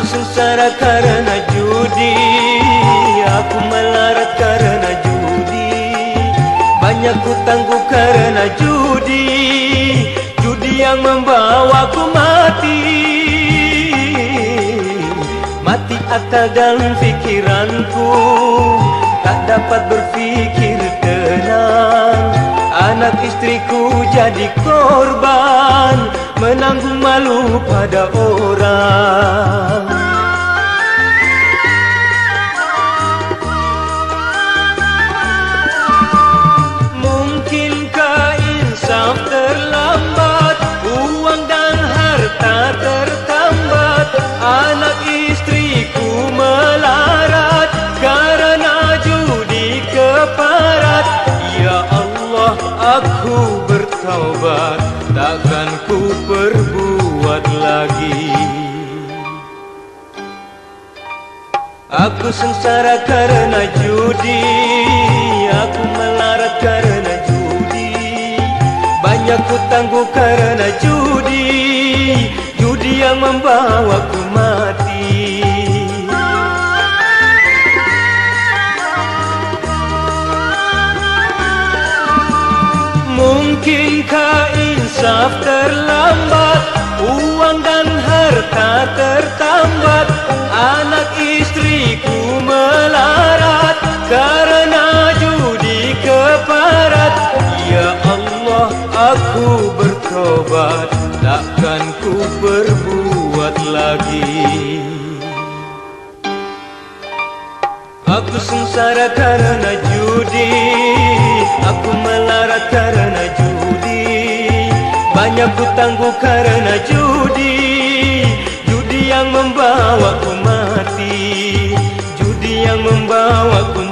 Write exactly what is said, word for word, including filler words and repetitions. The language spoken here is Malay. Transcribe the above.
sengsara karena judi, aku melarat karena judi. Banyak hutangku karena judi, judi yang membawaku mati. Mati akal dan pikiranku, tak dapat berpikir tenang. Anak istriku jadi korban, menanggung malu pada orang. Mungkinkah insaf terlambat, uang dan harta tertambat. Anak istriku melarat karena judi keparat. Ya Allah, aku bertaubat, takkan ku perbuat lagi. Aku sengsara karena judi, aku melarat karena judi. Banyak hutangku karena judi, judi yang membawaku mati. Mungkinkah insaf terlambat, uang dan harta tertambat. Anak istriku melarat karena judi keparat. Ya Allah, aku bertobat, takkan ku berbuat lagi. Aku sengsara karena judi, aku melarat karena judi. Banyak hutangku karena judi, judi yang membawaku mati, judi yang membawaku